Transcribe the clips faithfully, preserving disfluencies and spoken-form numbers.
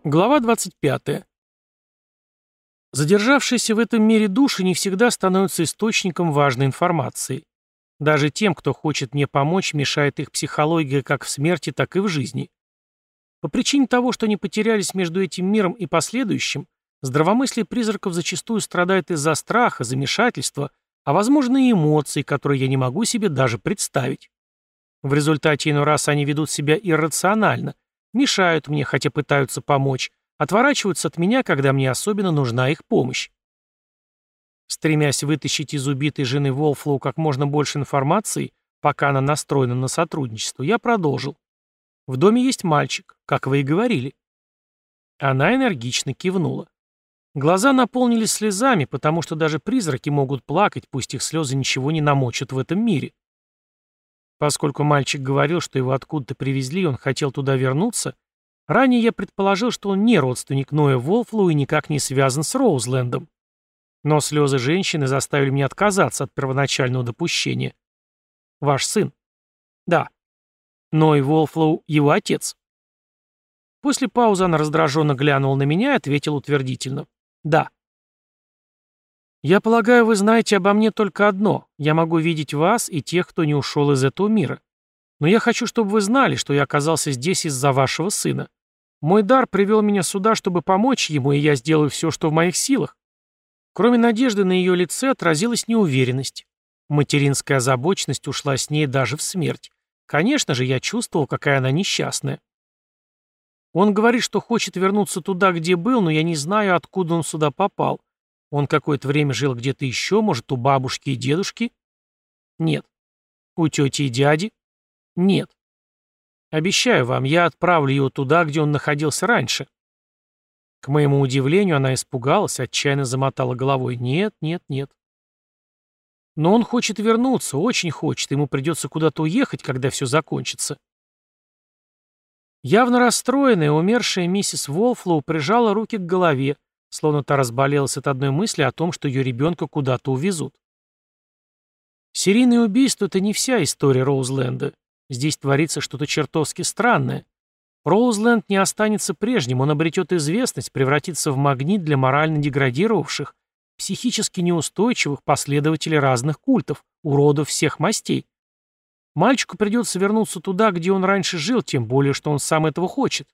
Глава двадцать пятая. Задержавшиеся в этом мире души не всегда становятся источником важной информации. Даже тем, кто хочет мне помочь, мешает их психология как в смерти, так и в жизни. По причине того, что они потерялись между этим миром и последующим, здравомыслие призраков зачастую страдает из-за страха, замешательства, а возможно и эмоций, которые я не могу себе даже представить. В результате иной раз они ведут себя иррационально, мешают мне, хотя пытаются помочь, отворачиваются от меня, когда мне особенно нужна их помощь. Стремясь вытащить из убитой жены Волфлоу как можно больше информации, пока она настроена на сотрудничество, я продолжил. В доме есть мальчик, как вы и говорили. Она энергично кивнула. Глаза наполнились слезами, потому что даже призраки могут плакать, пусть их слезы ничего не намочат в этом мире. Поскольку мальчик говорил, что его откуда-то привезли, и он хотел туда вернуться, ранее я предположил, что он не родственник Ноя Волфлоу и никак не связан с Роузлендом. Но слезы женщины заставили меня отказаться от первоначального допущения. Ваш сын? Да. Ной Волфлоу — его отец. После паузы она раздраженно глянула на меня и ответила утвердительно. Да. Я полагаю, вы знаете обо мне только одно. Я могу видеть вас и тех, кто не ушел из этого мира. Но я хочу, чтобы вы знали, что я оказался здесь из-за вашего сына. Мой дар привел меня сюда, чтобы помочь ему, и я сделаю все, что в моих силах. Кроме надежды на ее лице отразилась неуверенность. Материнская озабоченность ушла с ней даже в смерть. Конечно же, я чувствовал, какая она несчастная. Он говорит, что хочет вернуться туда, где был, но я не знаю, откуда он сюда попал. Он какое-то время жил где-то еще, может, у бабушки и дедушки? Нет. У тети и дяди? Нет. Обещаю вам, я отправлю его туда, где он находился раньше. К моему удивлению, она испугалась, отчаянно замотала головой. Нет, нет, нет. Но он хочет вернуться, очень хочет, ему придется куда-то уехать, когда все закончится. Явно расстроенная, умершая миссис Волфлоу прижала руки к голове, словно та разболелась от одной мысли о том, что ее ребенка куда-то увезут. Серийное убийство — это не вся история Роузленда. Здесь творится что-то чертовски странное. Роузленд не останется прежним, он обретет известность, превратится в магнит для морально деградировавших, психически неустойчивых последователей разных культов, уродов всех мастей. Мальчику придется вернуться туда, где он раньше жил, тем более, что он сам этого хочет.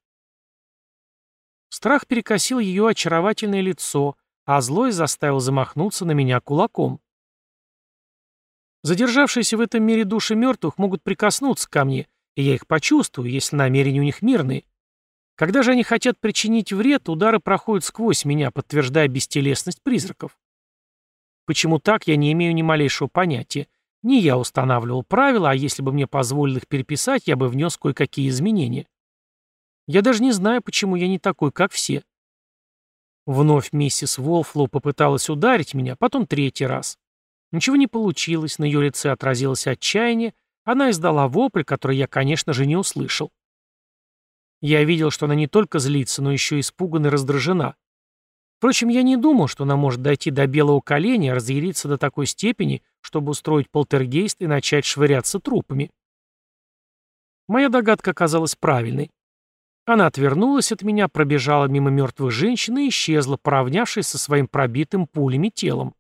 Страх перекосил ее очаровательное лицо, а злость заставил замахнуться на меня кулаком. Задержавшиеся в этом мире души мертвых могут прикоснуться ко мне, и я их почувствую, если намерения у них мирные. Когда же они хотят причинить вред, удары проходят сквозь меня, подтверждая бестелесность призраков. Почему так, я не имею ни малейшего понятия. Не я устанавливал правила, а если бы мне позволили их переписать, я бы внес кое-какие изменения. Я даже не знаю, почему я не такой, как все. Вновь миссис Волфлоу попыталась ударить меня, потом третий раз. Ничего не получилось, на ее лице отразилось отчаяние, она издала вопль, который я, конечно же, не услышал. Я видел, что она не только злится, но еще испугана и раздражена. Впрочем, я не думал, что она может дойти до белого коленя, разъяриться до такой степени, чтобы устроить полтергейст и начать швыряться трупами. Моя догадка оказалась правильной. Она отвернулась от меня, пробежала мимо мертвых женщин и исчезла, поравнявшись со своим пробитым пулями телом.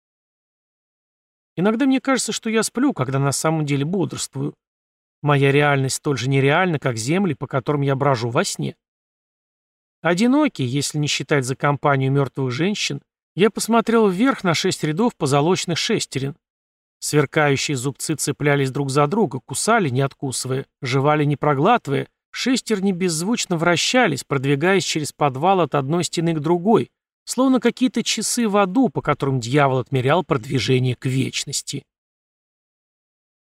Иногда мне кажется, что я сплю, когда на самом деле бодрствую. Моя реальность столь же нереальна, как земли, по которым я брожу во сне. Одинокий, если не считать за компанию мертвых женщин, я посмотрел вверх на шесть рядов позолоченных шестерен. Сверкающие зубцы цеплялись друг за друга, кусали, не откусывая, жевали, не проглатывая, шестерни беззвучно вращались, продвигаясь через подвал от одной стены к другой, словно какие-то часы в аду, по которым дьявол отмерял продвижение к вечности.